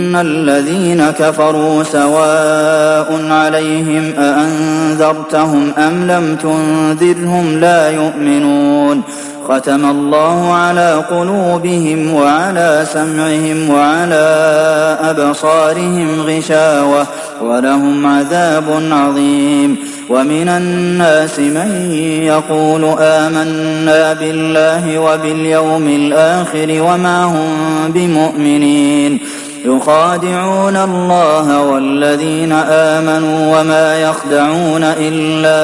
إن الذين كفروا سواء عليهم أأنذرتهم أم لم تنذرهم لا يؤمنون ختم الله على قلوبهم وعلى سمعهم وعلى أبصارهم غشاوة ولهم عذاب عظيم ومن الناس من يقول آمنا بالله وباليوم الآخر وما هم بمؤمنين يخادعون الله والذين آمنوا وما يخدعون إلا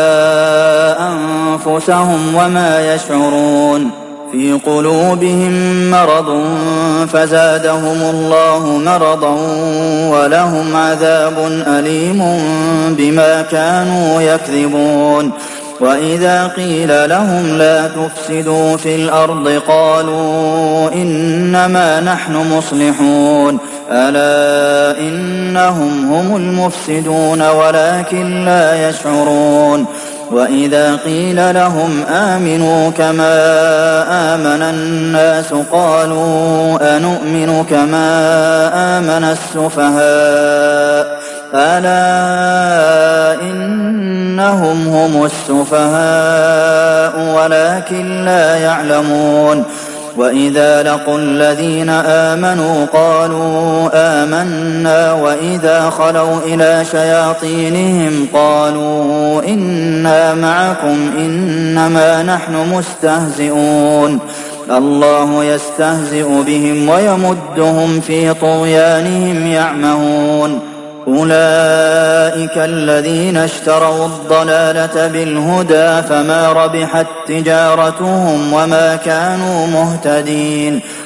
أنفسهم وما يشعرون في قلوبهم مرض فزادهم الله مرضا ولهم عذاب أليم بما كانوا يكذبون وإذا قيل لهم لا تفسدوا في الأرض قالوا إنما نحن مصلحون ألا إنهم هم المفسدون ولكن لا يشعرون وإذا قيل لهم آمنوا كما آمن الناس قالوا أنؤمن كما آمن السفهاء ألا إنهم هم السفهاء ولكن لا يعلمون وإذا لقوا الذين آمنوا قالوا آمنا وإذا خلوا إلى شياطينهم قالوا إنا معكم إنما نحن مستهزئون الله يستهزئ بهم ويمدهم في طغيانهم يعمهون أولئك الذين اشتروا الضلالة بالهدى فما ربحت تجارتهم وما كانوا مهتدين